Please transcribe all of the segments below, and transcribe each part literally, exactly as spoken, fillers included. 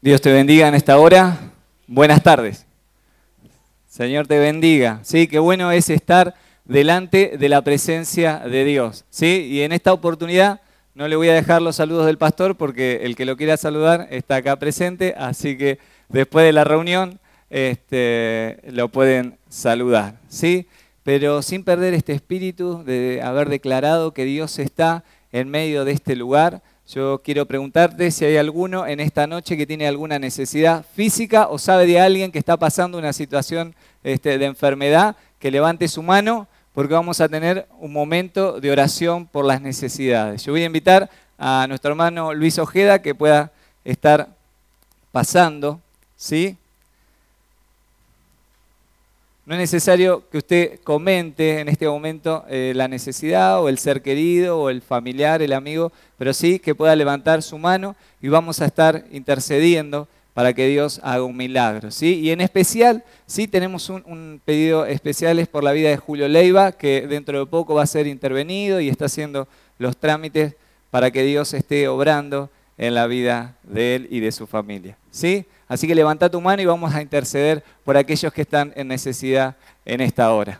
Dios te bendiga en esta hora. Buenas tardes. Señor te bendiga. Sí, qué bueno es estar delante de la presencia de Dios. Sí, y en esta oportunidad no le voy a dejar los saludos del pastor porque el que lo quiera saludar está acá presente, así que después de la reunión este, lo pueden saludar. Sí, pero sin perder este espíritu de haber declarado que Dios está en medio de este lugar. Yo quiero preguntarte si hay alguno en esta noche que tiene alguna necesidad física o sabe de alguien que está pasando una situación este, de enfermedad, que levante su mano porque vamos a tener un momento de oración por las necesidades. Yo voy a invitar a nuestro hermano Luis Ojeda que pueda estar pasando, ¿sí? No es necesario que usted comente en este momento eh, la necesidad o el ser querido o el familiar, el amigo, pero sí que pueda levantar su mano y vamos a estar intercediendo para que Dios haga un milagro, ¿sí? Y en especial, sí tenemos un, un pedido especial es por la vida de Julio Leiva, que dentro de poco va a ser intervenido y está haciendo los trámites para que Dios esté obrando en la vida de él y de su familia, ¿sí? Así que levanta tu mano y vamos a interceder por aquellos que están en necesidad en esta hora.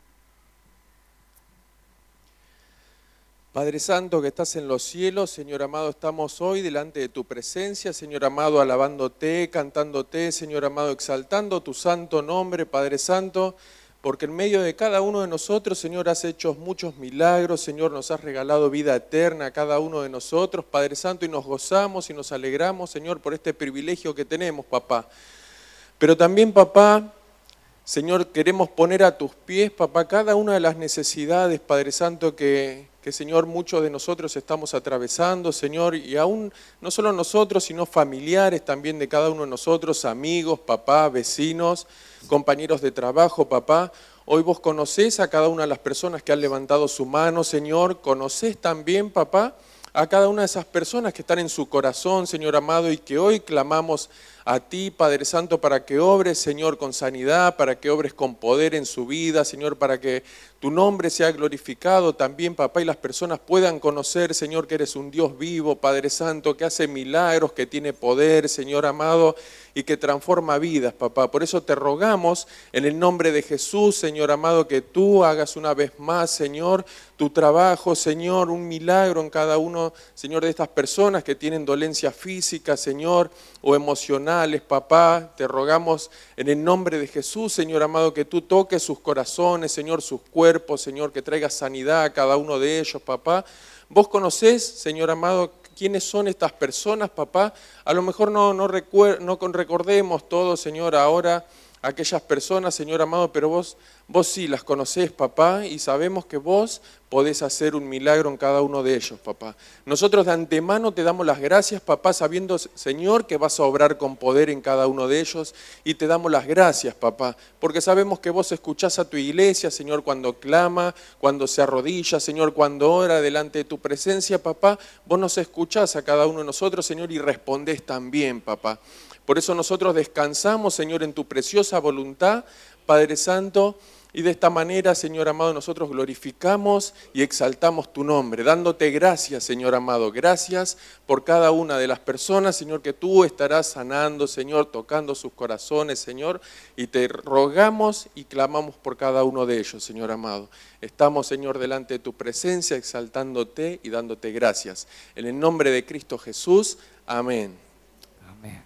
Padre Santo que estás en los cielos, Señor amado, estamos hoy delante de tu presencia, Señor amado, alabándote, cantándote, Señor amado, exaltando tu santo nombre, Padre Santo, porque en medio de cada uno de nosotros, Señor, has hecho muchos milagros, Señor, nos has regalado vida eterna a cada uno de nosotros, Padre Santo, y nos gozamos y nos alegramos, Señor, por este privilegio que tenemos, papá. Pero también, papá, Señor, queremos poner a tus pies, papá, cada una de las necesidades, Padre Santo, que, que, Señor, muchos de nosotros estamos atravesando, Señor, y aún no solo nosotros, sino familiares también de cada uno de nosotros, amigos, papá, vecinos, compañeros de trabajo, papá. Hoy vos conocés a cada una de las personas que han levantado su mano, Señor, conocés también, papá, a cada una de esas personas que están en su corazón, Señor amado, y que hoy clamamos a ti, Padre Santo, para que obres, Señor, con sanidad, para que obres con poder en su vida, Señor, para que tu nombre sea glorificado también, papá, y las personas puedan conocer, Señor, que eres un Dios vivo, Padre Santo, que hace milagros, que tiene poder, Señor amado, y que transforma vidas, papá. Por eso te rogamos, en el nombre de Jesús, Señor amado, que tú hagas una vez más, Señor, tu trabajo, Señor, un milagro en cada uno, Señor, de estas personas que tienen dolencias físicas, Señor, o emocionales, papá. Te rogamos en el nombre de Jesús, Señor amado, que tú toques sus corazones, Señor, sus cuerpos, Señor, que traigas sanidad a cada uno de ellos, papá. Vos conocés, Señor amado, quiénes son estas personas, papá. A lo mejor no, no, recuer- no recordemos todos, Señor, ahora aquellas personas, Señor amado, pero vos, vos sí las conocés, papá, y sabemos que vos podés hacer un milagro en cada uno de ellos, papá. Nosotros de antemano te damos las gracias, papá, sabiendo, Señor, que vas a obrar con poder en cada uno de ellos, y te damos las gracias, papá, porque sabemos que vos escuchás a tu iglesia, Señor, cuando clama, cuando se arrodilla, Señor, cuando ora delante de tu presencia, papá, vos nos escuchás a cada uno de nosotros, Señor, y respondés también, papá. Por eso nosotros descansamos, Señor, en tu preciosa voluntad, Padre Santo, y de esta manera, Señor amado, nosotros glorificamos y exaltamos tu nombre, dándote gracias, Señor amado, gracias por cada una de las personas, Señor, que tú estarás sanando, Señor, tocando sus corazones, Señor, y te rogamos y clamamos por cada uno de ellos, Señor amado. Estamos, Señor, delante de tu presencia, exaltándote y dándote gracias. En el nombre de Cristo Jesús, amén. Amén.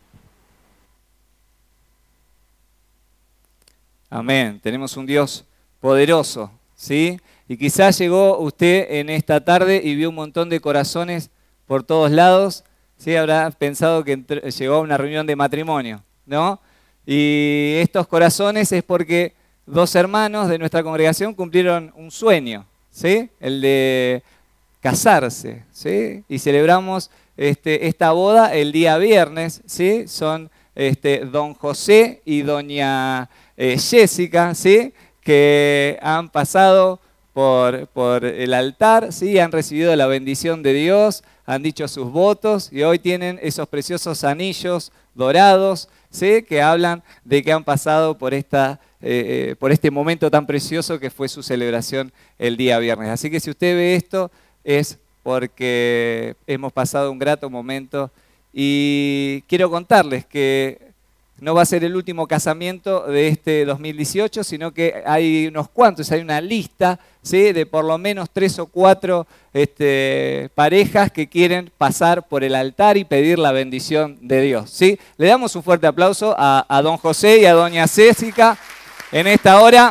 Amén. Tenemos un Dios poderoso, ¿sí? Y quizás llegó usted en esta tarde y vio un montón de corazones por todos lados, ¿sí? Habrá pensado que entró, llegó a una reunión de matrimonio, ¿no? Y estos corazones es porque dos hermanos de nuestra congregación cumplieron un sueño, ¿sí? El de casarse, ¿sí? Y celebramos este, esta boda el día viernes, ¿sí? Son este, don José y doña Eh, Jessica, ¿sí? Que han pasado por, por el altar, ¿sí? Han recibido la bendición de Dios, han dicho sus votos y hoy tienen esos preciosos anillos dorados, ¿sí? Que hablan de que han pasado por, esta, eh, por este momento tan precioso que fue su celebración el día viernes. Así que si usted ve esto es porque hemos pasado un grato momento y quiero contarles que no va a ser el último casamiento de este dos mil dieciocho, sino que hay unos cuantos, hay una lista, ¿sí?, de por lo menos tres o cuatro este, parejas que quieren pasar por el altar y pedir la bendición de Dios, ¿sí? Le damos un fuerte aplauso a, a don José y a doña Césica en esta hora.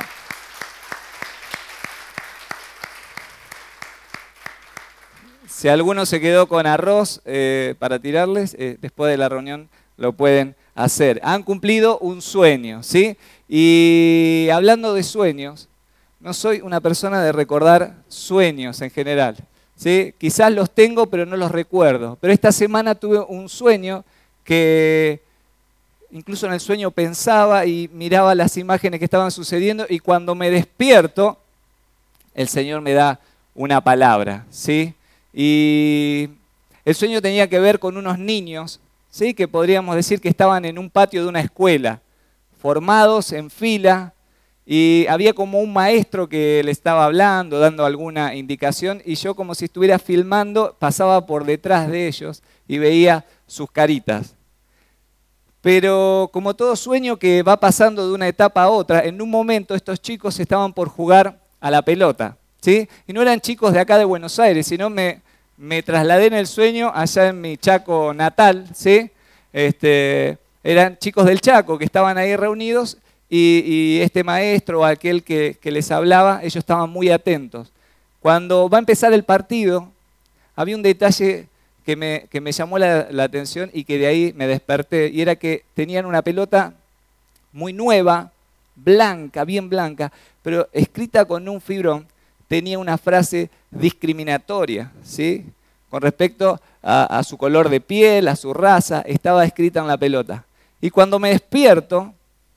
Si alguno se quedó con arroz eh, para tirarles, eh, después de la reunión lo pueden hacer. Han cumplido un sueño, ¿sí? Y hablando de sueños, no soy una persona de recordar sueños en general, ¿sí? Quizás los tengo, pero no los recuerdo. Pero esta semana tuve un sueño que incluso en el sueño pensaba y miraba las imágenes que estaban sucediendo, y cuando me despierto, el Señor me da una palabra, ¿sí? Y el sueño tenía que ver con unos niños, ¿sí?, que podríamos decir que estaban en un patio de una escuela, formados en fila, y había como un maestro que le estaba hablando, dando alguna indicación, y yo, como si estuviera filmando, pasaba por detrás de ellos y veía sus caritas. Pero como todo sueño que va pasando de una etapa a otra, en un momento estos chicos estaban por jugar a la pelota, ¿sí? Y no eran chicos de acá de Buenos Aires, sino me, me trasladé en el sueño allá en mi Chaco natal, ¿sí? Este, eran chicos del Chaco que estaban ahí reunidos, y, y este maestro o aquel que, que les hablaba, ellos estaban muy atentos. Cuando va a empezar el partido, había un detalle que me, que me llamó la, la atención y que de ahí me desperté, y era que tenían una pelota muy nueva, blanca, bien blanca, pero escrita con un fibrón, tenía una frase discriminatoria, ¿sí?, con respecto a, a su color de piel, a su raza, estaba escrita en la pelota. Y cuando me despierto,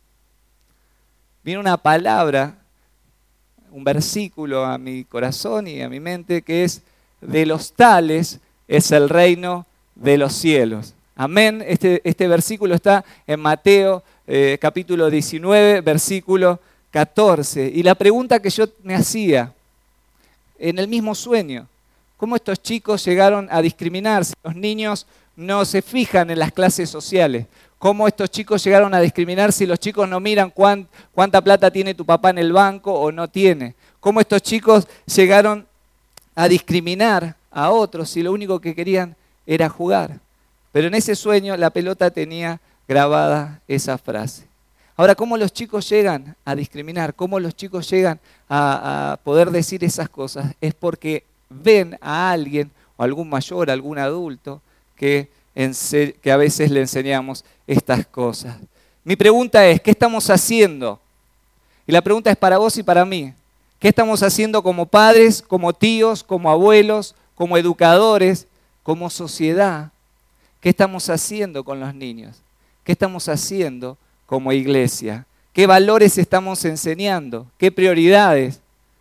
viene una palabra, un versículo a mi corazón y a mi mente, que es: de los tales es el reino de los cielos. Amén. Este, este versículo está en Mateo eh, capítulo diecinueve, versículo catorce. Y la pregunta que yo me hacía en el mismo sueño: ¿cómo estos chicos llegaron a discriminarse? Los niños no se fijan en las clases sociales. ¿Cómo estos chicos llegaron a discriminar si los chicos no miran cuán, cuánta plata tiene tu papá en el banco o no tiene? ¿Cómo estos chicos llegaron a discriminar a otros si lo único que querían era jugar? Pero en ese sueño la pelota tenía grabada esa frase. Ahora, ¿cómo los chicos llegan a discriminar? ¿Cómo los chicos llegan a, a poder decir esas cosas? Es porque ven a alguien, o algún mayor, algún adulto, que, que a veces le enseñamos estas cosas. Mi pregunta es: ¿qué estamos haciendo? Y la pregunta es para vos y para mí. ¿Qué estamos haciendo como padres, como tíos, como abuelos, como educadores, como sociedad? ¿Qué estamos haciendo con los niños? ¿Qué estamos haciendo como iglesia? ¿Qué valores estamos enseñando? ¿Qué prioridades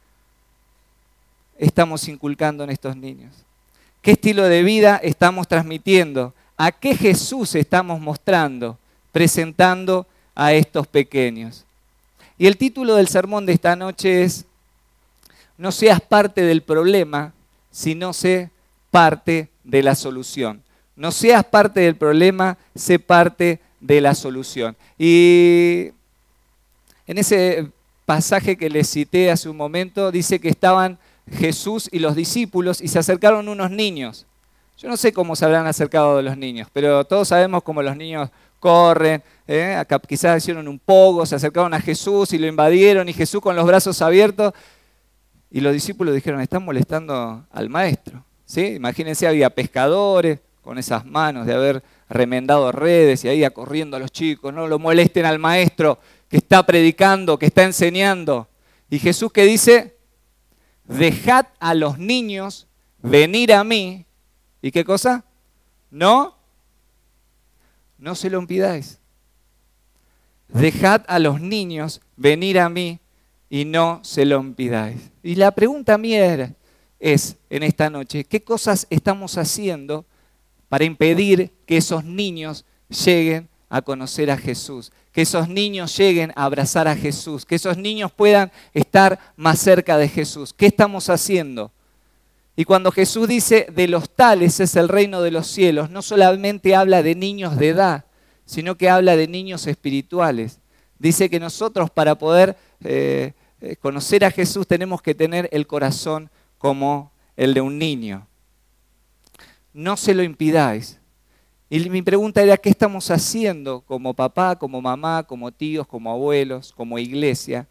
estamos inculcando en estos niños? ¿Qué estilo de vida estamos transmitiendo? ¿A qué Jesús estamos mostrando, presentando a estos pequeños? Y el título del sermón de esta noche es: no seas parte del problema, sino sé parte de la solución. No seas parte del problema, sé parte de la solución. Y en ese pasaje que les cité hace un momento, dice que estaban Jesús y los discípulos y se acercaron unos niños. Yo no sé cómo se habrán acercado de los niños, pero todos sabemos cómo los niños corren, ¿eh? Acá quizás hicieron un pogo, se acercaron a Jesús y lo invadieron, y Jesús con los brazos abiertos, y los discípulos dijeron: están molestando al maestro, ¿sí? Imagínense, había pescadores con esas manos de haber remendado redes y ahí corriendo a los chicos: no lo molesten al maestro que está predicando, que está enseñando. Y Jesús, ¿qué dice? Dejad a los niños venir a mí. ¿Y qué cosa? No, no se lo impidáis. Dejad a los niños venir a mí y no se lo impidáis. Y la pregunta mía es, en esta noche, ¿qué cosas estamos haciendo para impedir que esos niños lleguen a conocer a Jesús? Que esos niños lleguen a abrazar a Jesús, que esos niños puedan estar más cerca de Jesús. ¿Qué estamos haciendo? Y cuando Jesús dice de los tales es el reino de los cielos, no solamente habla de niños de edad, sino que habla de niños espirituales. Dice que nosotros para poder eh, conocer a Jesús tenemos que tener el corazón como el de un niño. No se lo impidáis. Y mi pregunta era, ¿qué estamos haciendo como papá, como mamá, como tíos, como abuelos, como iglesia,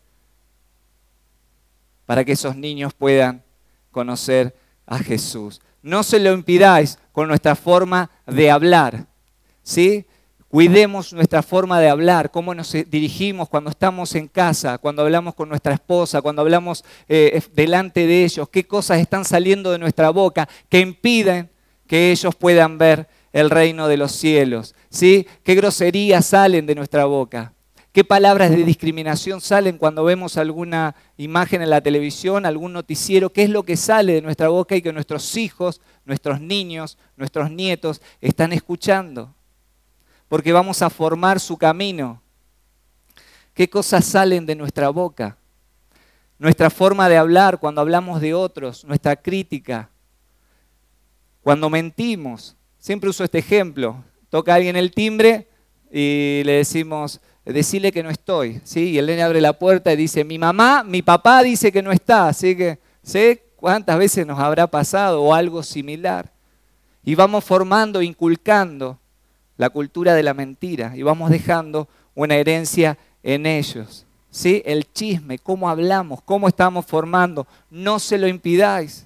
para que esos niños puedan conocer a Jesús? No se lo impidáis con nuestra forma de hablar, ¿sí? Cuidemos nuestra forma de hablar, cómo nos dirigimos cuando estamos en casa, cuando hablamos con nuestra esposa, cuando hablamos eh, delante de ellos, qué cosas están saliendo de nuestra boca que impiden que ellos puedan ver el reino de los cielos, ¿sí? ¿Qué groserías salen de nuestra boca? ¿Qué palabras de discriminación salen cuando vemos alguna imagen en la televisión, algún noticiero? ¿Qué es lo que sale de nuestra boca y que nuestros hijos, nuestros niños, nuestros nietos están escuchando? Porque vamos a formar su camino. ¿Qué cosas salen de nuestra boca? Nuestra forma de hablar cuando hablamos de otros, nuestra crítica. Cuando mentimos, siempre uso este ejemplo, toca a alguien el timbre y le decimos, decile que no estoy, ¿sí? Y el nene abre la puerta y dice, mi mamá, mi papá dice que no está, así que sé cuántas veces nos habrá pasado o algo similar. Y vamos formando, inculcando la cultura de la mentira y vamos dejando una herencia en ellos, ¿sí? El chisme, cómo hablamos, cómo estamos formando, no se lo impidáis.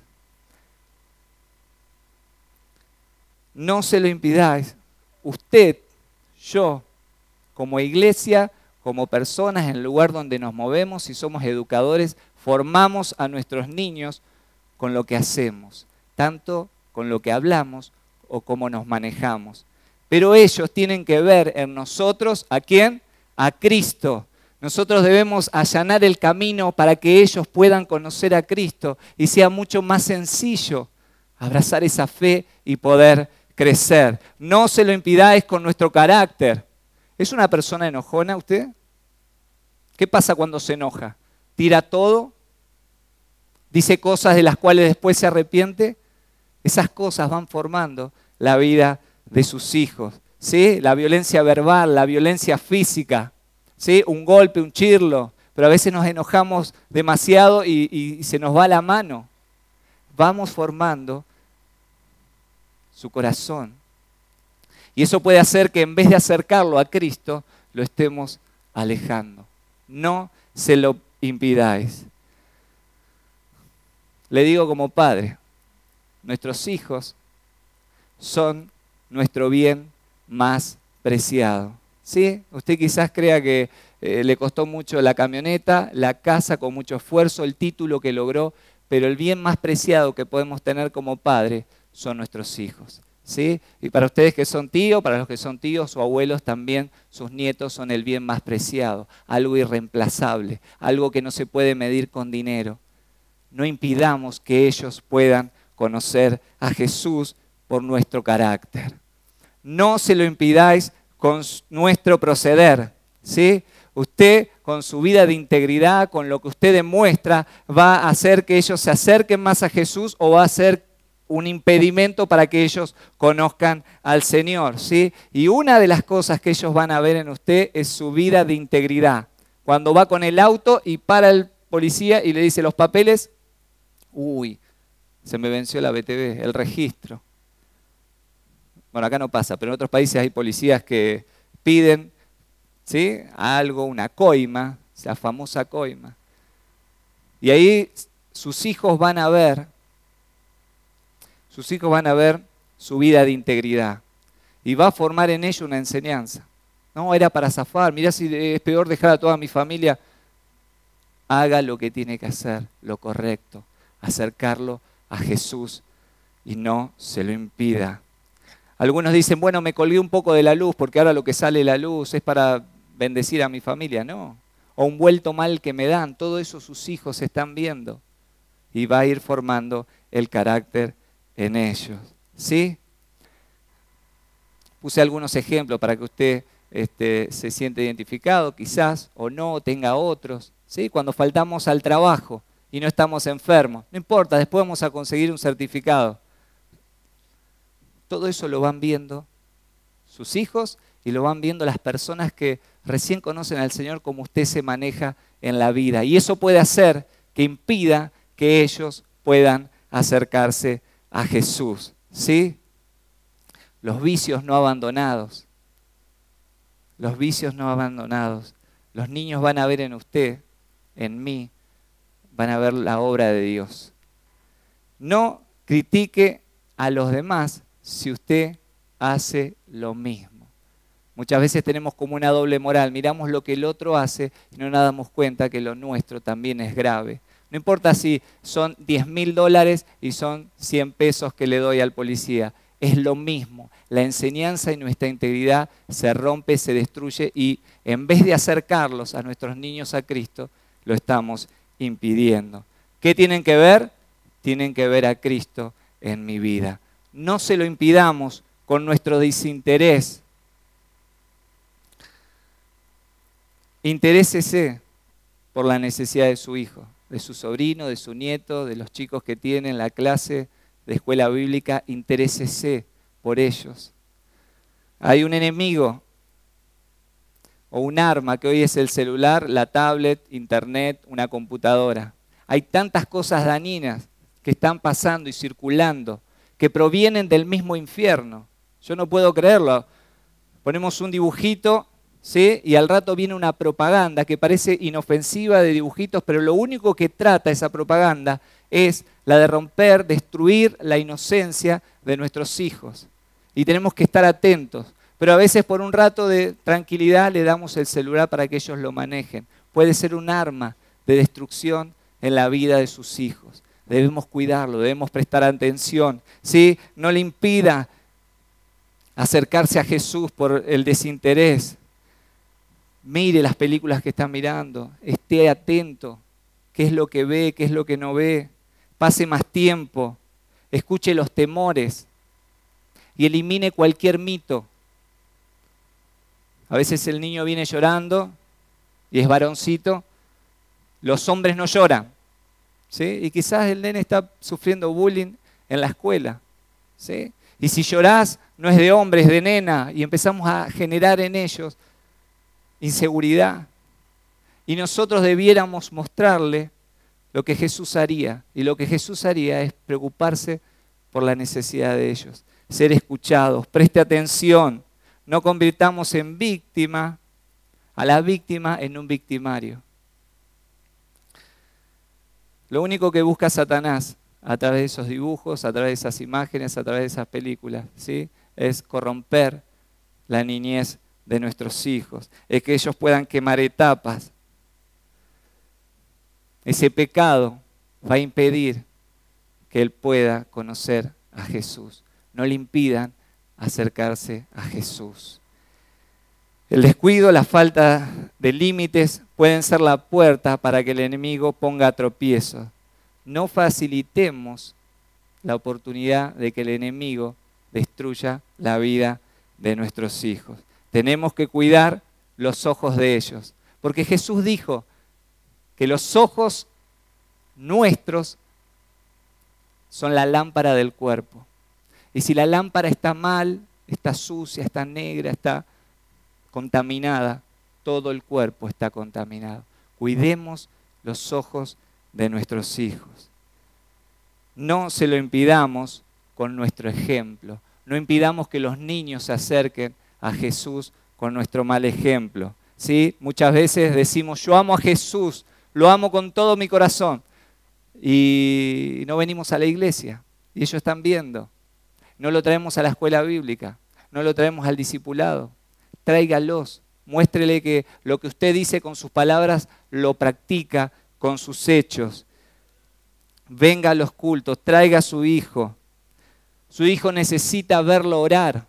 No se lo impidáis. Usted, yo, como iglesia, como personas en el lugar donde nos movemos y somos educadores, formamos a nuestros niños con lo que hacemos, tanto con lo que hablamos o cómo nos manejamos. Pero ellos tienen que ver en nosotros, ¿a quién? A Cristo. Nosotros debemos allanar el camino para que ellos puedan conocer a Cristo y sea mucho más sencillo abrazar esa fe y poder crecer. No se lo impidáis con nuestro carácter. ¿Es una persona enojona usted? ¿Qué pasa cuando se enoja? ¿Tira todo? ¿Dice cosas de las cuales después se arrepiente? Esas cosas van formando la vida de sus hijos, ¿sí? La violencia verbal, la violencia física, ¿sí? Un golpe, un chirlo, pero a veces nos enojamos demasiado y, y, y se nos va la mano. Vamos formando su corazón. Y eso puede hacer que en vez de acercarlo a Cristo, lo estemos alejando. No se lo impidáis. Le digo como padre, nuestros hijos son nuestro bien más preciado. ¿Sí? Usted quizás crea que eh, le costó mucho la camioneta, la casa con mucho esfuerzo, el título que logró, pero el bien más preciado que podemos tener como padre son nuestros hijos, ¿sí? Y para ustedes que son tíos, para los que son tíos o abuelos también, sus nietos son el bien más preciado, algo irreemplazable, algo que no se puede medir con dinero. No impidamos que ellos puedan conocer a Jesús por nuestro carácter. No se lo impidáis con nuestro proceder, ¿sí? Usted, con su vida de integridad, con lo que usted demuestra, va a hacer que ellos se acerquen más a Jesús o va a ser un impedimento para que ellos conozcan al Señor, ¿sí? Y una de las cosas que ellos van a ver en usted es su vida de integridad. Cuando va con el auto y para el policía y le dice los papeles, uy, se me venció la B T V, el registro. Bueno, acá no pasa, pero en otros países hay policías que piden, ¿sí? Algo, una coima, la famosa coima. Y ahí sus hijos van a ver Sus hijos van a ver su vida de integridad y va a formar en ellos una enseñanza. No, era para zafar, mirá si es peor dejar a toda mi familia. Haga lo que tiene que hacer, lo correcto, acercarlo a Jesús y no se lo impida. Algunos dicen, bueno, me colgué un poco de la luz porque ahora lo que sale de la luz es para bendecir a mi familia. No, o un vuelto mal que me dan, todo eso sus hijos están viendo y va a ir formando el carácter en ellos, ¿sí? Puse algunos ejemplos para que usted este, se siente identificado, quizás, o no, tenga otros, ¿sí? Cuando faltamos al trabajo, y no estamos enfermos. No importa, después vamos a conseguir un certificado. Todo eso lo van viendo sus hijos y lo van viendo las personas que recién conocen al Señor, cómo usted se maneja en la vida. Y eso puede hacer que impida que ellos puedan acercarse a Jesús, ¿sí? Los vicios no abandonados. Los vicios no abandonados. Los niños van a ver en usted, en mí, van a ver la obra de Dios. No critique a los demás si usted hace lo mismo. Muchas veces tenemos como una doble moral. Miramos lo que el otro hace y no nos damos cuenta que lo nuestro también es grave. No importa si son diez mil dólares y son cien pesos que le doy al policía. Es lo mismo. La enseñanza y nuestra integridad se rompe, se destruye y en vez de acercarlos a nuestros niños a Cristo, lo estamos impidiendo. ¿Qué tienen que ver? Tienen que ver a Cristo en mi vida. No se lo impidamos con nuestro desinterés. Interésese por la necesidad de su hijo, de su sobrino, de su nieto, de los chicos que tienen la clase de escuela bíblica. Interésese por ellos. Hay un enemigo o un arma que hoy es el celular, la tablet, internet, una computadora. Hay tantas cosas dañinas que están pasando y circulando que provienen del mismo infierno. Yo no puedo creerlo. Ponemos un dibujito, ¿sí? Y al rato viene una propaganda que parece inofensiva de dibujitos, pero lo único que trata esa propaganda es la de romper, destruir la inocencia de nuestros hijos. Y tenemos que estar atentos. Pero a veces por un rato de tranquilidad le damos el celular para que ellos lo manejen. Puede ser un arma de destrucción en la vida de sus hijos. Debemos cuidarlo, debemos prestar atención, ¿sí? No le impida acercarse a Jesús por el desinterés. Mire las películas que está mirando, esté atento, qué es lo que ve, qué es lo que no ve. Pase más tiempo, escuche los temores y elimine cualquier mito. A veces el niño viene llorando y es varoncito. Los hombres no lloran, ¿sí? Y quizás el nene está sufriendo bullying en la escuela, ¿sí? Y si llorás, no es de hombre, es de nena. Y empezamos a generar en ellos inseguridad. Y nosotros debiéramos mostrarle lo que Jesús haría. Y lo que Jesús haría es preocuparse por la necesidad de ellos. Ser escuchados, preste atención. No convirtamos en víctima, a la víctima en un victimario. Lo único que busca Satanás a través de esos dibujos, a través de esas imágenes, a través de esas películas, ¿sí? Es corromper la niñez de nuestros hijos, es que ellos puedan quemar etapas. Ese pecado va a impedir que él pueda conocer a Jesús. No le impidan acercarse a Jesús. El descuido, la falta de límites pueden ser la puerta para que el enemigo ponga tropiezo. No facilitemos la oportunidad de que el enemigo destruya la vida de nuestros hijos. Tenemos que cuidar los ojos de ellos, porque Jesús dijo que los ojos nuestros son la lámpara del cuerpo. Y si la lámpara está mal, está sucia, está negra, está contaminada, todo el cuerpo está contaminado. Cuidemos los ojos de nuestros hijos. No se lo impidamos con nuestro ejemplo. No impidamos que los niños se acerquen a Jesús con nuestro mal ejemplo, ¿sí? Muchas veces decimos, yo amo a Jesús, lo amo con todo mi corazón. Y no venimos a la iglesia. Y ellos están viendo. No lo traemos a la escuela bíblica. No lo traemos al discipulado. Tráigalos. Muéstrele que lo que usted dice con sus palabras lo practica con sus hechos. Venga a los cultos. Traiga a su hijo. Su hijo necesita verlo orar.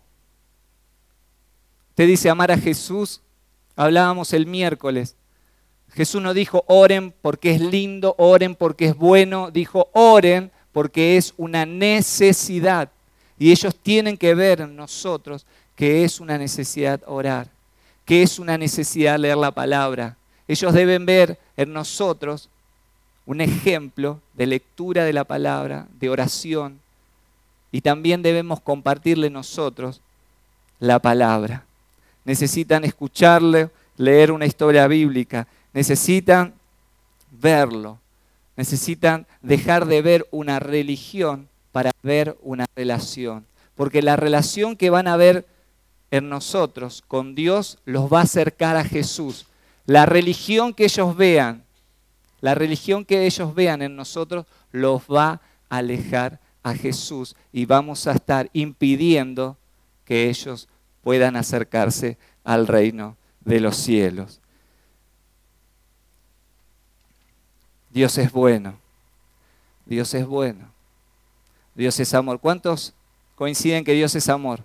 Usted dice amar a Jesús. Hablábamos el miércoles. Jesús no dijo oren porque es lindo, oren porque es bueno. Dijo oren porque es una necesidad. Y ellos tienen que ver en nosotros que es una necesidad orar, que es una necesidad leer la palabra. Ellos deben ver en nosotros un ejemplo de lectura de la palabra, de oración, y también debemos compartirle nosotros la palabra. Necesitan escucharle, leer una historia bíblica, necesitan verlo, necesitan dejar de ver una religión para ver una relación, porque la relación que van a ver en nosotros con Dios los va a acercar a Jesús. La religión que ellos vean, la religión que ellos vean en nosotros los va a alejar a Jesús y vamos a estar impidiendo que ellos puedan acercarse al reino de los cielos. Dios es bueno, Dios es bueno, Dios es amor. ¿Cuántos coinciden que Dios es amor?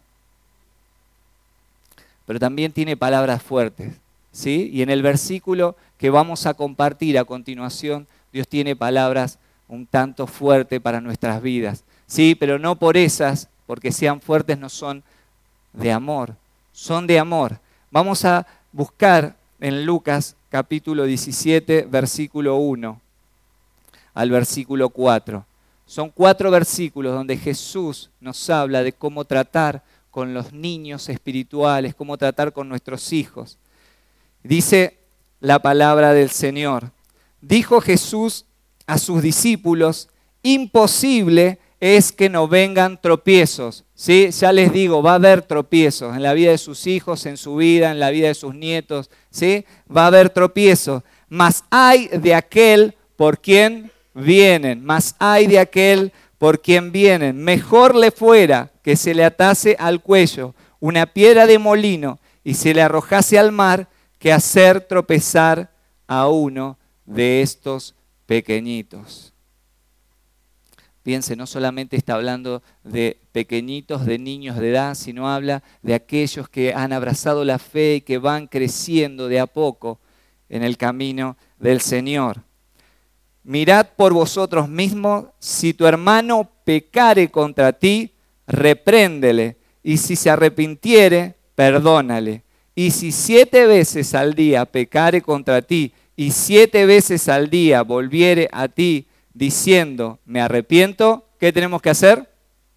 Pero también tiene palabras fuertes, ¿sí? Y en el versículo que vamos a compartir a continuación, Dios tiene palabras un tanto fuertes para nuestras vidas, ¿sí? Pero no por esas, porque sean fuertes, no son de amor, son de amor. Vamos a buscar en Lucas capítulo diecisiete, versículo uno al versículo cuatro. Son cuatro versículos donde Jesús nos habla de cómo tratar con los niños espirituales, cómo tratar con nuestros hijos. Dice la palabra del Señor. Dijo Jesús a sus discípulos, imposible es que no vengan tropiezos. ¿Sí? Ya les digo, va a haber tropiezos en la vida de sus hijos, en su vida, en la vida de sus nietos. ¿Sí? Va a haber tropiezos. Mas hay de aquel por quien vienen, mas hay de aquel por quien vienen. Mejor le fuera que se le atase al cuello una piedra de molino y se le arrojase al mar que hacer tropezar a uno de estos pequeñitos. Piense, no solamente está hablando de pequeñitos, de niños de edad, sino habla de aquellos que han abrazado la fe y que van creciendo de a poco en el camino del Señor. Mirad por vosotros mismos, si tu hermano pecare contra ti, repréndele, y si se arrepintiere, perdónale. Y si siete veces al día pecare contra ti, y siete veces al día volviere a ti, diciendo, me arrepiento, ¿qué tenemos que hacer?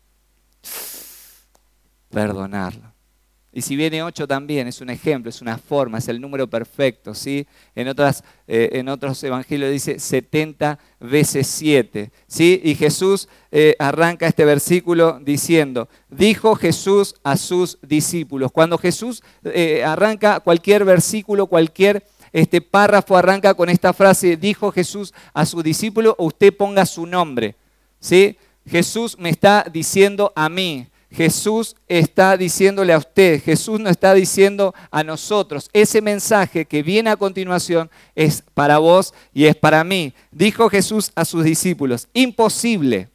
Perdonarlo. Y si viene ocho también, es un ejemplo, es una forma, es el número perfecto, ¿sí? En, otras, eh, en otros evangelios dice setenta veces siete, ¿sí? Y Jesús eh, arranca este versículo diciendo, dijo Jesús a sus discípulos. Cuando Jesús eh, arranca cualquier versículo, cualquier este párrafo arranca con esta frase, dijo Jesús a sus discípulos, o usted ponga su nombre, ¿sí? Jesús me está diciendo a mí. Jesús está diciéndole a usted, Jesús nos está diciendo a nosotros. Ese mensaje que viene a continuación es para vos y es para mí. Dijo Jesús a sus discípulos, imposible,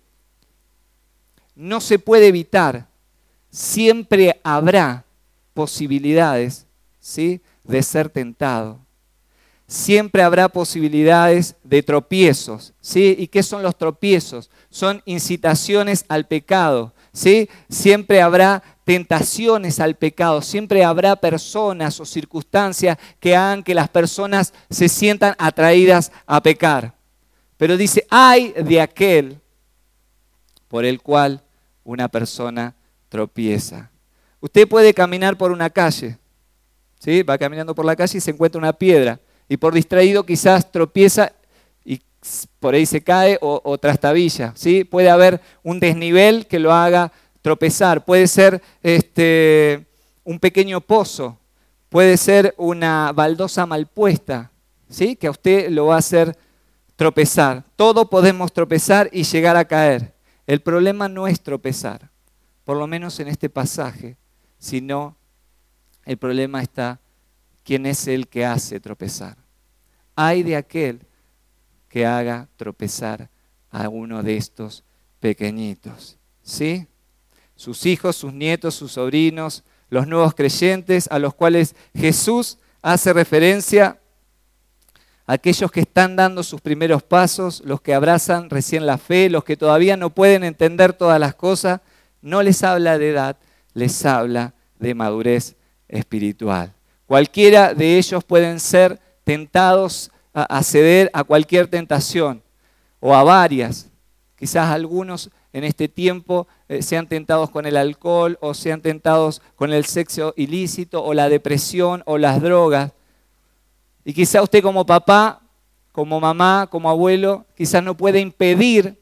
no se puede evitar, siempre habrá posibilidades, ¿sí?, de ser tentado. Siempre habrá posibilidades de tropiezos, ¿sí? ¿Y qué son los tropiezos? Son incitaciones al pecado, ¿sí? Siempre habrá tentaciones al pecado, siempre habrá personas o circunstancias que hagan que las personas se sientan atraídas a pecar. Pero dice, ay de aquel por el cual una persona tropieza. Usted puede caminar por una calle, ¿sí? Va caminando por la calle y se encuentra una piedra. Y por distraído quizás tropieza y por ahí se cae o, o trastabilla, ¿sí? Puede haber un desnivel que lo haga tropezar. Puede ser este, un pequeño pozo. Puede ser una baldosa mal puesta, ¿sí?, que a usted lo va a hacer tropezar. Todos podemos tropezar y llegar a caer. El problema no es tropezar, por lo menos en este pasaje, sino el problema está quién es el que hace tropezar. Ay de aquel que haga tropezar a uno de estos pequeñitos, ¿sí? Sus hijos, sus nietos, sus sobrinos, los nuevos creyentes a los cuales Jesús hace referencia, aquellos que están dando sus primeros pasos, los que abrazan recién la fe, los que todavía no pueden entender todas las cosas, no les habla de edad, les habla de madurez espiritual. Cualquiera de ellos pueden ser tentados a ceder a cualquier tentación. o a varias. Quizás algunos en este tiempo eh, sean tentados con el alcohol o sean tentados con el sexo ilícito o la depresión o las drogas. Y quizás usted como papá, como mamá, como abuelo, quizás no puede impedir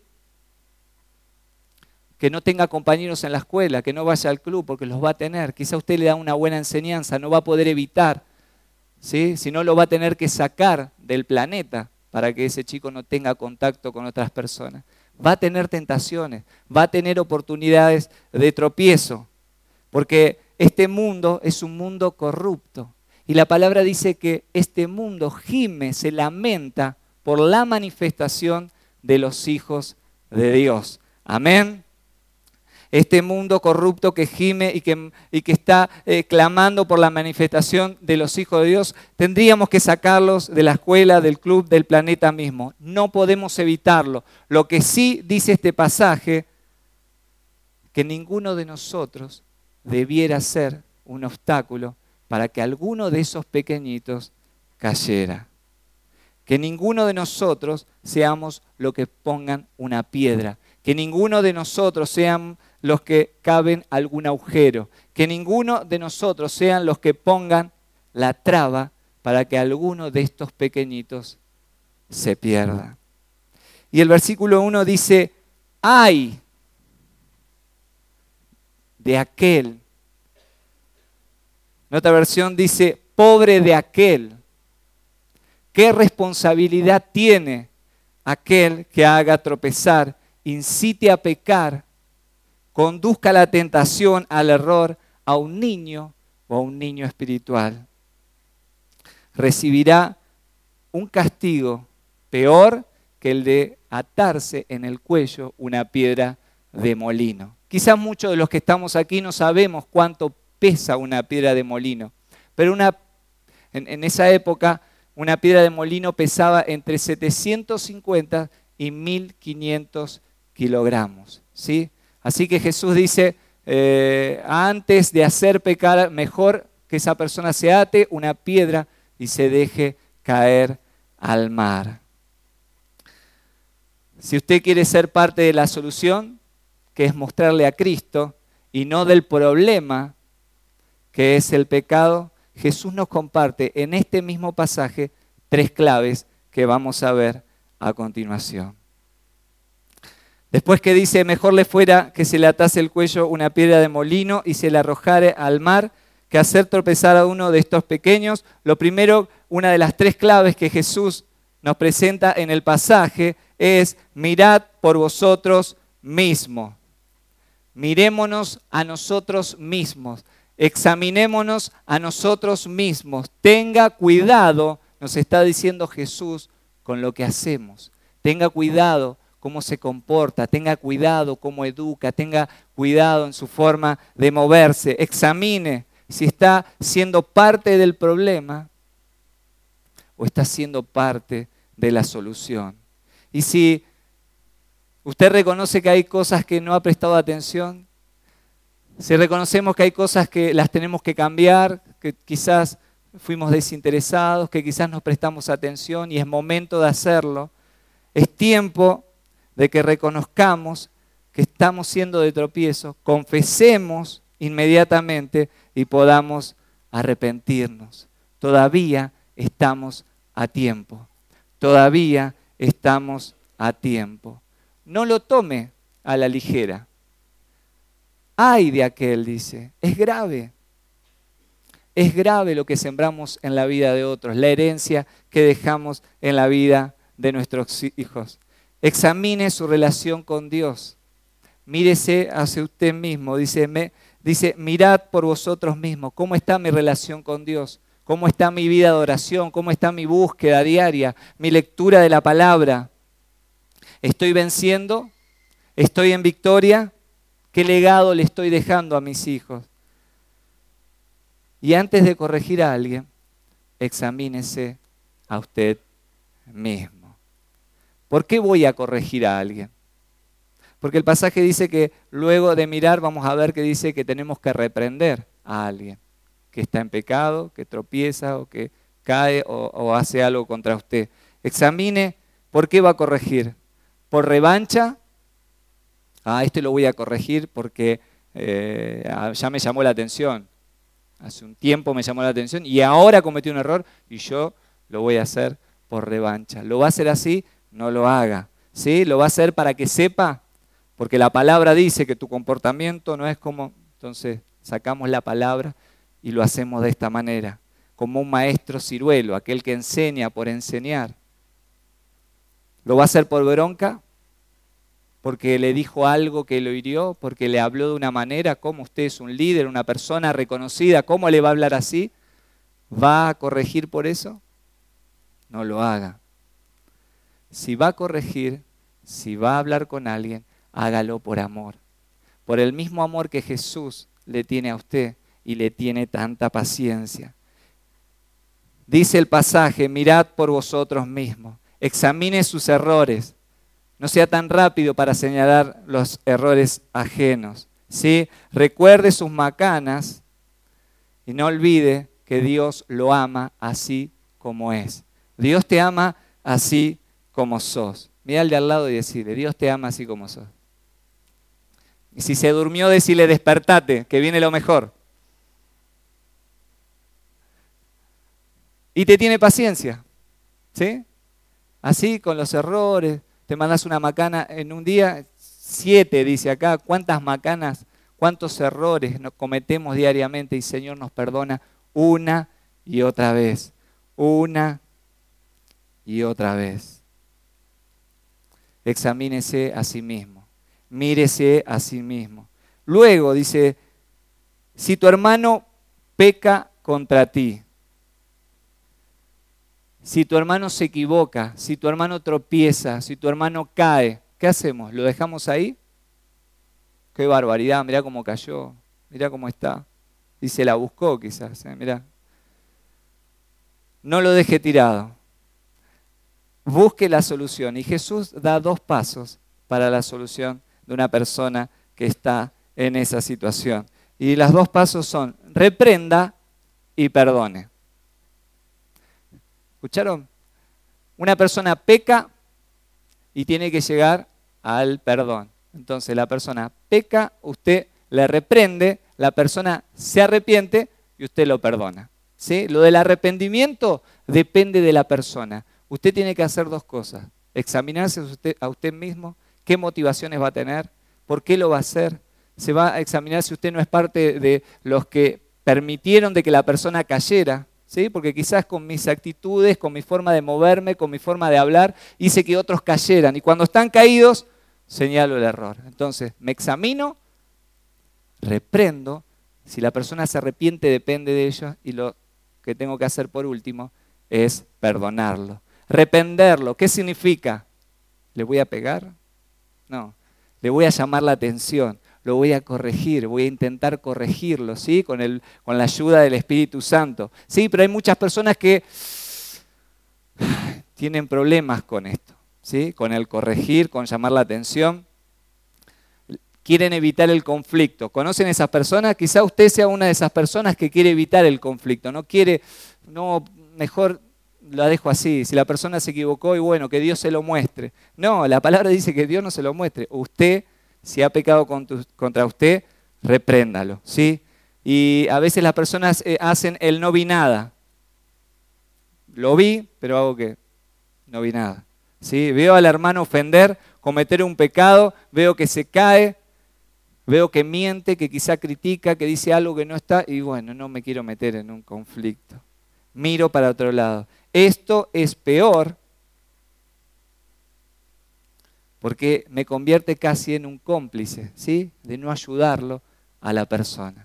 que no tenga compañeros en la escuela, que no vaya al club, porque los va a tener. Quizá usted le da una buena enseñanza, no va a poder evitar, ¿sí? Si no, lo va a tener que sacar del planeta para que ese chico no tenga contacto con otras personas. Va a tener tentaciones, va a tener oportunidades de tropiezo, porque este mundo es un mundo corrupto. Y la palabra dice que este mundo gime, se lamenta por la manifestación de los hijos de Dios. Amén. Este mundo corrupto que gime y que, y que está eh, clamando por la manifestación de los hijos de Dios, tendríamos que sacarlos de la escuela, del club, del planeta mismo. No podemos evitarlo. Lo que sí dice este pasaje, que ninguno de nosotros debiera ser un obstáculo para que alguno de esos pequeñitos cayera. Que ninguno de nosotros seamos los que pongan una piedra. Que ninguno de nosotros sean los que caben algún agujero. Que ninguno de nosotros sean los que pongan la traba para que alguno de estos pequeñitos se pierda. Y el versículo uno dice, ¡ay de aquel! En otra versión dice, pobre de aquel. ¿Qué responsabilidad tiene aquel que haga tropezar, incite a pecar, conduzca a la tentación, al error, a un niño o a un niño espiritual? Recibirá un castigo peor que el de atarse en el cuello una piedra de molino. Quizás muchos de los que estamos aquí no sabemos cuánto pesa una piedra de molino, pero una, en, en esa época una piedra de molino pesaba entre setecientos cincuenta y mil quinientos kilogramos, ¿sí? Así que Jesús dice, eh, antes de hacer pecar, mejor que esa persona se ate una piedra y se deje caer al mar. Si usted quiere ser parte de la solución, que es mostrarle a Cristo y no del problema que es el pecado, Jesús nos comparte en este mismo pasaje tres claves que vamos a ver a continuación. Después que dice, mejor le fuera que se le atase el cuello una piedra de molino y se le arrojare al mar, que hacer tropezar a uno de estos pequeños. Lo primero, una de las tres claves que Jesús nos presenta en el pasaje es, mirad por vosotros mismos. Mirémonos a nosotros mismos. Examinémonos a nosotros mismos. Tenga cuidado, nos está diciendo Jesús, con lo que hacemos. Tenga cuidado cómo se comporta, tenga cuidado cómo educa, tenga cuidado en su forma de moverse. Examine si está siendo parte del problema o está siendo parte de la solución. Y si usted reconoce que hay cosas que no ha prestado atención, si reconocemos que hay cosas que las tenemos que cambiar, que quizás fuimos desinteresados, que quizás nos prestamos atención y es momento de hacerlo, es tiempo de que reconozcamos que estamos siendo de tropiezo, confesemos inmediatamente y podamos arrepentirnos. Todavía estamos a tiempo, todavía estamos a tiempo. No lo tome a la ligera. Ay de aquel, dice, es grave. Es grave lo que sembramos en la vida de otros, la herencia que dejamos en la vida de nuestros hijos. Examine su relación con Dios. Mírese hacia usted mismo. Dice, me, dice, mirad por vosotros mismos. ¿Cómo está mi relación con Dios? ¿Cómo está mi vida de oración? ¿Cómo está mi búsqueda diaria? Mi lectura de la palabra. ¿Estoy venciendo? ¿Estoy en victoria? ¿Qué legado le estoy dejando a mis hijos? Y antes de corregir a alguien, examínese a usted mismo. ¿Por qué voy a corregir a alguien? Porque el pasaje dice que luego de mirar vamos a ver que dice que tenemos que reprender a alguien que está en pecado, que tropieza o que cae o, o hace algo contra usted. Examine por qué va a corregir. por revancha. Ah, este lo voy a corregir porque eh, ya me llamó la atención. Hace un tiempo me llamó la atención y ahora cometí un error y yo lo voy a hacer por revancha. ¿Lo va a hacer así? No lo haga. ¿Sí? ¿Lo va a hacer para que sepa? Porque la palabra dice que tu comportamiento no es como... Entonces sacamos la palabra y lo hacemos de esta manera. Como un maestro ciruelo, aquel que enseña por enseñar. ¿Lo va a hacer por bronca? Porque le dijo algo que lo hirió, porque le habló de una manera. ¿Cómo usted es un líder, una persona reconocida? ¿Cómo le va a hablar así? ¿Va a corregir por eso? No lo haga. Si va a corregir, si va a hablar con alguien, hágalo por amor. Por el mismo amor que Jesús le tiene a usted y le tiene tanta paciencia. Dice el pasaje, mirad por vosotros mismos, examine sus errores. No sea tan rápido para señalar los errores ajenos. ¿Sí? Recuerde sus macanas y no olvide que Dios lo ama así como es. Dios te ama así como sos. Mira al de al lado y decirle, Dios te ama así como sos. Y si se durmió, decirle, despertate, que viene lo mejor. Y te tiene paciencia. ¿Sí? Así con los errores. Te mandas una macana en un día, siete dice acá, cuántas macanas, cuántos errores nos cometemos diariamente y el Señor nos perdona una y otra vez, una y otra vez. Examínese a sí mismo, mírese a sí mismo. Luego dice, si tu hermano peca contra ti, si tu hermano se equivoca, si tu hermano tropieza, si tu hermano cae, ¿qué hacemos? ¿Lo dejamos ahí? Qué barbaridad, mirá cómo cayó, mirá cómo está. Y se la buscó quizás, ¿eh? Mirá. No lo deje tirado. Busque la solución. Y Jesús da dos pasos para la solución de una persona que está en esa situación. Y los dos pasos son, reprenda y perdone. ¿Escucharon? Una persona peca y tiene que llegar al perdón. Entonces la persona peca, usted le reprende, la persona se arrepiente y usted lo perdona. ¿Sí? Lo del arrepentimiento depende de la persona. Usted tiene que hacer dos cosas. Examinarse a usted, a usted mismo, qué motivaciones va a tener, por qué lo va a hacer. Se va a examinar si usted no es parte de los que permitieron de que la persona cayera. ¿Sí? Porque quizás con mis actitudes, con mi forma de moverme, con mi forma de hablar, hice que otros cayeran. Y cuando están caídos, señalo el error. Entonces, me examino, reprendo. Si la persona se arrepiente, depende de ellos. Y lo que tengo que hacer por último es perdonarlo. Reprenderlo, ¿qué significa? ¿Le voy a pegar? No, le voy a llamar la atención. Lo voy a corregir, voy a intentar corregirlo, ¿sí? Con, el, con la ayuda del Espíritu Santo. Sí, pero hay muchas personas que tienen problemas con esto, ¿sí? Con el corregir, con llamar la atención. Quieren evitar el conflicto. ¿Conocen esas personas? Quizá usted sea una de esas personas que quiere evitar el conflicto. No quiere, no, mejor la dejo así. Si la persona se equivocó y bueno, que Dios se lo muestre. No, la palabra dice que Dios no se lo muestre. Usted, si ha pecado contra usted, repréndalo, ¿sí? Y a veces las personas eh, hacen el no vi nada. Lo vi, pero hago que no vi nada. ¿Sí? Veo al hermano ofender, cometer un pecado, veo que se cae, veo que miente, que quizá critica, que dice algo que no está, y bueno, no me quiero meter en un conflicto. Miro para otro lado. Esto es peor porque me convierte casi en un cómplice, ¿sí? De no ayudarlo a la persona.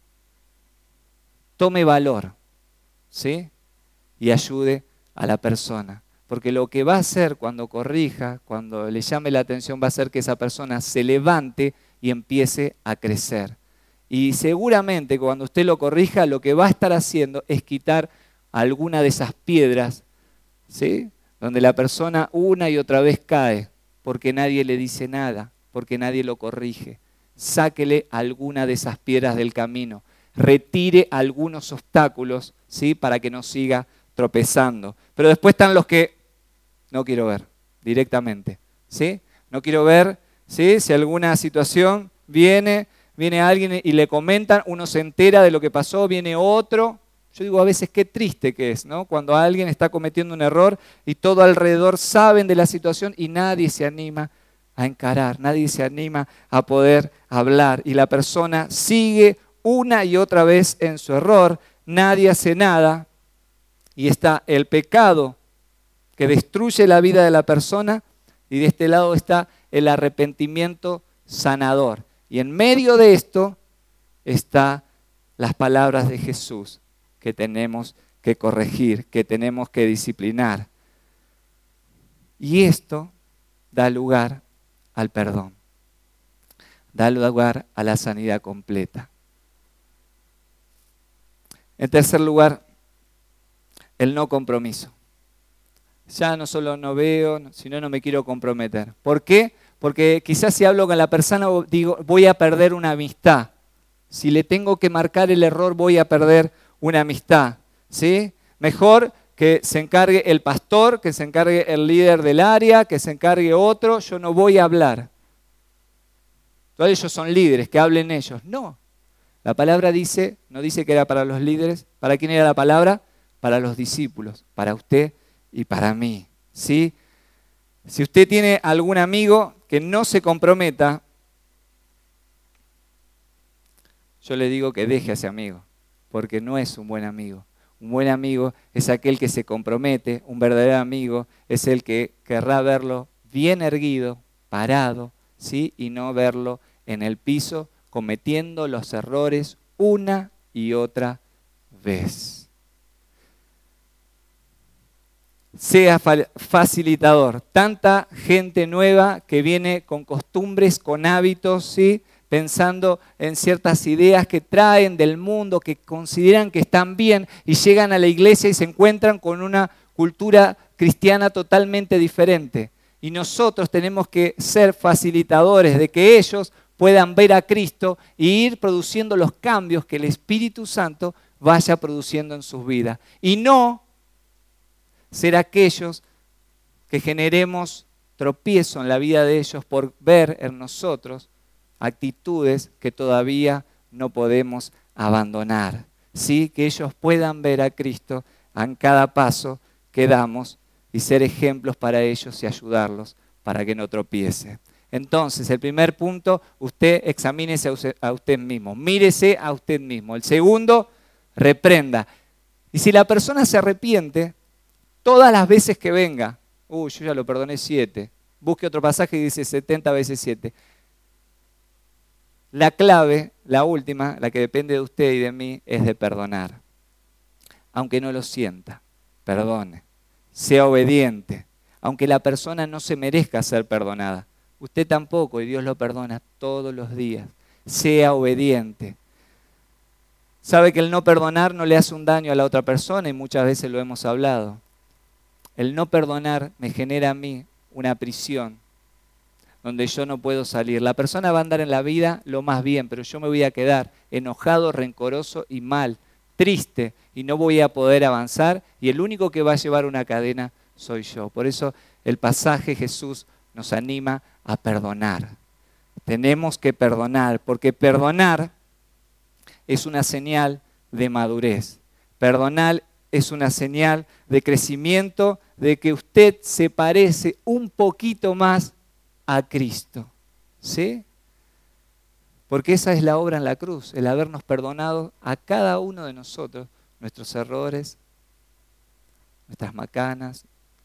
Tome valor, ¿sí? Y ayude a la persona. Porque lo que va a hacer cuando corrija, cuando le llame la atención, va a hacer que esa persona se levante y empiece a crecer. Y seguramente cuando usted lo corrija, lo que va a estar haciendo es quitar alguna de esas piedras, ¿sí? Donde la persona una y otra vez cae, porque nadie le dice nada, porque nadie lo corrige. Sáquele alguna de esas piedras del camino, retire algunos obstáculos, ¿sí? Para que no siga tropezando. Pero después están los que no quiero ver directamente, ¿sí? No quiero ver, ¿sí? Si alguna situación viene, viene alguien y le comentan, uno se entera de lo que pasó, viene otro. Yo digo a veces qué triste que es, ¿no? Cuando alguien está cometiendo un error y todo alrededor saben de la situación y nadie se anima a encarar, nadie se anima a poder hablar. Y la persona sigue una y otra vez en su error, nadie hace nada y está el pecado que destruye la vida de la persona y de este lado está el arrepentimiento sanador. Y en medio de esto están las palabras de Jesús que tenemos que corregir, que tenemos que disciplinar. Y esto da lugar al perdón, da lugar a la sanidad completa. En tercer lugar, el no compromiso. Ya no solo no veo, sino no me quiero comprometer. ¿Por qué? Porque quizás si hablo con la persona digo, voy a perder una amistad. Si le tengo que marcar el error, voy a perder una amistad. ¿Sí? Mejor que se encargue el pastor, que se encargue el líder del área, que se encargue otro, yo no voy a hablar. Todos ellos son líderes, que hablen ellos. No. La palabra dice, no dice que era para los líderes. ¿Para quién era la palabra? Para los discípulos, para usted y para mí. ¿Sí? Si usted tiene algún amigo que no se comprometa, yo le digo que deje a ese amigo, porque no es un buen amigo. Un buen amigo es aquel que se compromete, un verdadero amigo es el que querrá verlo bien erguido, parado, ¿sí? Y no verlo en el piso cometiendo los errores una y otra vez. Sea facilitador. Tanta gente nueva que viene con costumbres, con hábitos, ¿sí? Pensando en ciertas ideas que traen del mundo, que consideran que están bien y llegan a la iglesia y se encuentran con una cultura cristiana totalmente diferente. Y nosotros tenemos que ser facilitadores de que ellos puedan ver a Cristo e ir produciendo los cambios que el Espíritu Santo vaya produciendo en sus vidas. Y no ser aquellos que generemos tropiezo en la vida de ellos por ver en nosotros actitudes que todavía no podemos abandonar. ¿Sí? Que ellos puedan ver a Cristo en cada paso que damos y ser ejemplos para ellos y ayudarlos para que no tropiece. Entonces, el primer punto, usted examínese a usted mismo, mírese a usted mismo. El segundo, reprenda. Y si la persona se arrepiente, todas las veces que venga, uy, yo ya lo perdoné siete, busque otro pasaje y dice setenta veces siete. La clave, la última, la que depende de usted y de mí, es de perdonar. Aunque no lo sienta, perdone. Sea obediente. Aunque la persona no se merezca ser perdonada. Usted tampoco, y Dios lo perdona todos los días. Sea obediente. Sabe que el no perdonar no le hace un daño a la otra persona y muchas veces lo hemos hablado. El no perdonar me genera a mí una prisión donde yo no puedo salir. La persona va a andar en la vida lo más bien, pero yo me voy a quedar enojado, rencoroso y mal, triste, y no voy a poder avanzar, y el único que va a llevar una cadena soy yo. Por eso el pasaje Jesús nos anima a perdonar. Tenemos que perdonar, porque perdonar es una señal de madurez. Perdonar es una señal de crecimiento, de que usted se parece un poquito más a Cristo, ¿sí? Porque esa es la obra en la cruz, el habernos perdonado a cada uno de nosotros, nuestros errores, nuestras macanas,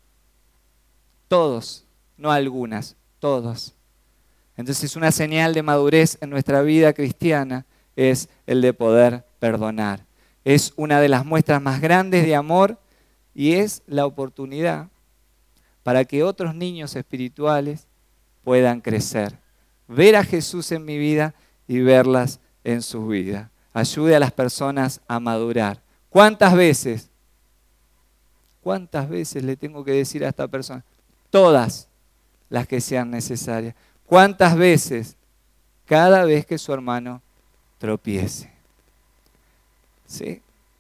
todos, no algunas, todos. Entonces una señal de madurez en nuestra vida cristiana es el de poder perdonar. Es una de las muestras más grandes de amor y es la oportunidad para que otros niños espirituales puedan crecer. Ver a Jesús en mi vida y verlas en su vida. Ayude a las personas a madurar. ¿Cuántas veces? ¿Cuántas veces le tengo que decir a esta persona? Todas las que sean necesarias. ¿Cuántas veces? Cada vez que su hermano tropiece. ¿Sí?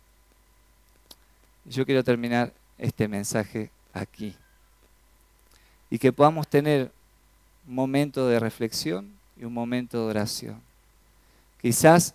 Yo quiero terminar este mensaje aquí. Y que podamos tener un momento de reflexión y un momento de oración. Quizás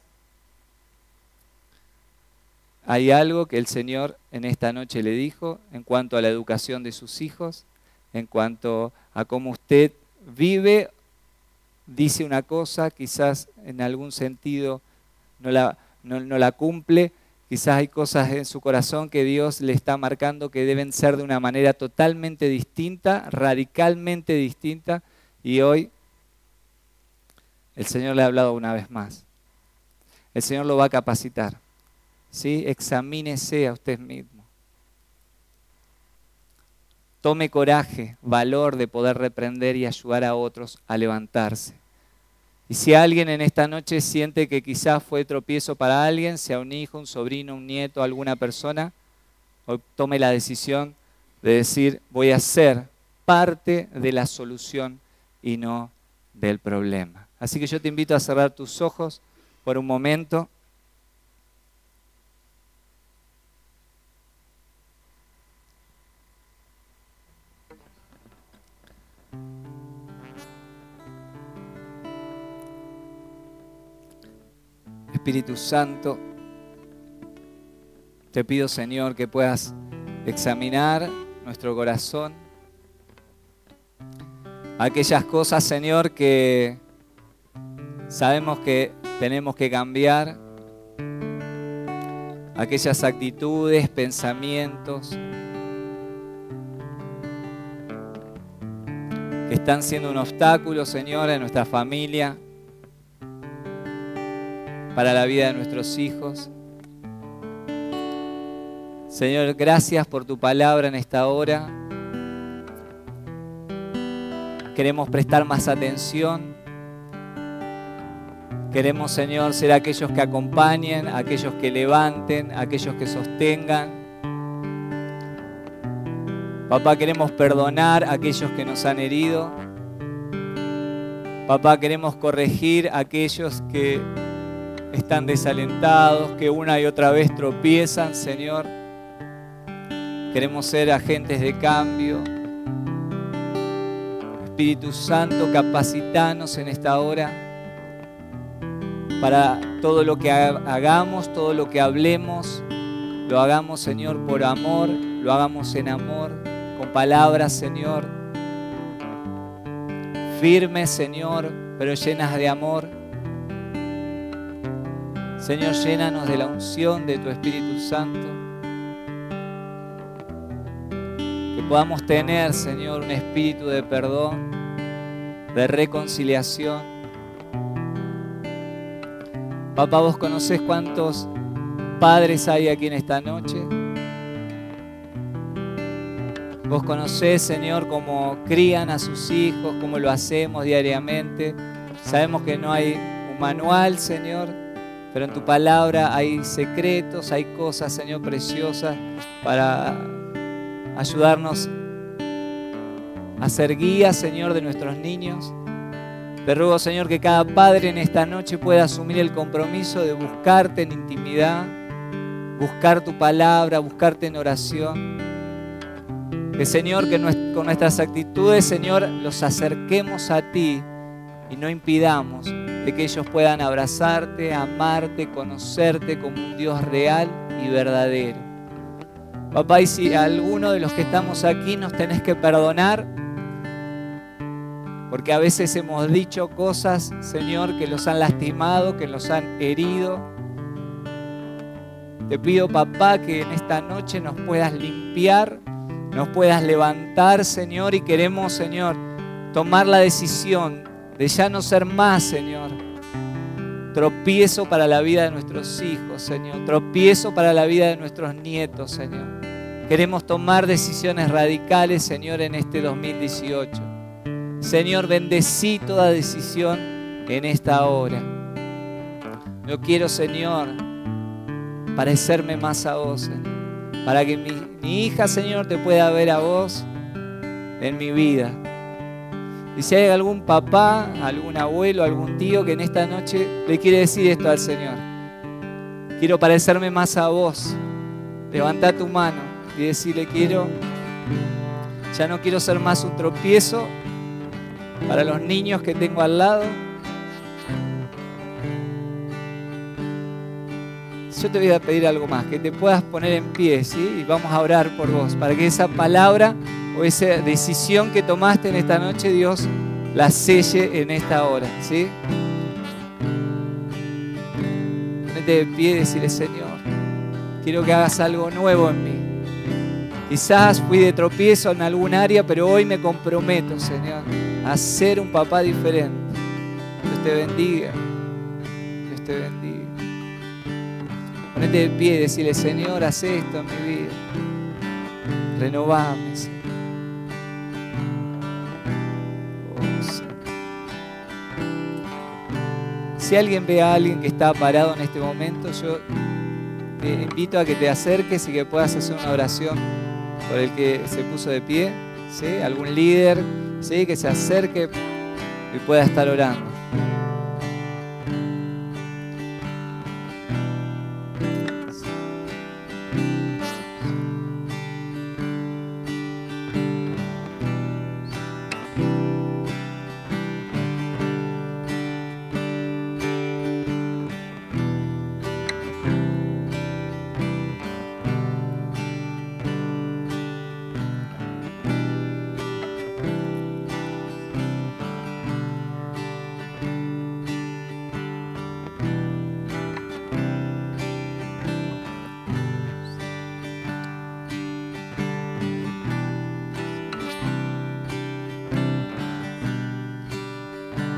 hay algo que el Señor en esta noche le dijo en cuanto a la educación de sus hijos, en cuanto a cómo usted vive, dice una cosa, quizás en algún sentido no la, no, no la cumple, quizás hay cosas en su corazón que Dios le está marcando que deben ser de una manera totalmente distinta, radicalmente distinta, y hoy el Señor le ha hablado una vez más. El Señor lo va a capacitar. ¿Sí? Examínese a usted mismo. Tome coraje, valor de poder reprender y ayudar a otros a levantarse. Y si alguien en esta noche siente que quizás fue tropiezo para alguien, sea un hijo, un sobrino, un nieto, alguna persona, hoy tome la decisión de decir, voy a ser parte de la solución y no del problema. Así que yo te invito a cerrar tus ojos por un momento. Espíritu Santo, te pido, Señor, que puedas examinar nuestro corazón. Aquellas cosas, Señor, que sabemos que tenemos que cambiar. Aquellas actitudes, pensamientos que están siendo un obstáculo, Señor, en nuestra familia, para la vida de nuestros hijos. Señor, gracias por tu palabra en esta hora. Queremos prestar más atención. Queremos, Señor, ser aquellos que acompañen, aquellos que levanten, aquellos que sostengan. Papá, queremos perdonar a aquellos que nos han herido. Papá, queremos corregir a aquellos que están desalentados, que una y otra vez tropiezan, Señor. Queremos ser agentes de cambio. Espíritu Santo, capacitanos en esta hora para todo lo que hagamos, todo lo que hablemos, lo hagamos, Señor, por amor, lo hagamos en amor, con palabras, Señor, firmes, Señor, pero llenas de amor. Señor, llénanos de la unción de tu Espíritu Santo. Que podamos tener, Señor, un espíritu de perdón, de reconciliación. Papá, vos conocés cuántos padres hay aquí en esta noche. Vos conocés, Señor, cómo crían a sus hijos, cómo lo hacemos diariamente. Sabemos que no hay un manual, Señor, pero en tu palabra hay secretos, hay cosas, Señor, preciosas para ayudarnos a ser guías, Señor, de nuestros niños. Te ruego, Señor, que cada padre en esta noche pueda asumir el compromiso de buscarte en intimidad, buscar tu palabra, buscarte en oración. Que, Señor, que con nuestras actitudes, Señor, los acerquemos a ti y no impidamos de que ellos puedan abrazarte, amarte, conocerte como un Dios real y verdadero. Papá, y si a alguno de los que estamos aquí nos tenés que perdonar, porque a veces hemos dicho cosas, Señor, que los han lastimado, que los han herido. Te pido, papá, que en esta noche nos puedas limpiar, nos puedas levantar, Señor, y queremos, Señor, tomar la decisión de ya no ser más, Señor, tropiezo para la vida de nuestros hijos, Señor, tropiezo para la vida de nuestros nietos, Señor. Queremos tomar decisiones radicales, Señor, en este dos mil dieciocho. Señor, bendecí toda decisión en esta hora. Yo quiero, Señor, parecerme más a vos, Señor, para que mi, mi hija, Señor, te pueda ver a vos en mi vida. Y si hay algún papá, algún abuelo, algún tío que en esta noche le quiere decir esto al Señor: quiero parecerme más a vos, levanta tu mano y decirle: quiero, ya no quiero ser más un tropiezo para los niños que tengo al lado. Yo te voy a pedir algo más, que te puedas poner en pie, ¿sí? Y vamos a orar por vos, para que esa palabra o esa decisión que tomaste en esta noche, Dios la selle en esta hora, ¿sí? Ponete de pie y decirle: Señor, quiero que hagas algo nuevo en mí. Quizás fui de tropiezo en algún área, pero hoy me comprometo, Señor, a ser un papá diferente. Dios te bendiga. Dios te bendiga. Ponete de pie y decirle: Señor, haz esto en mi vida. Renovame, Señor. Oh, Señor. Si alguien ve a alguien que está parado en este momento, yo te invito a que te acerques y que puedas hacer una oración por el que se puso de pie, ¿sí? Algún líder, ¿sí? Que se acerque y pueda estar orando.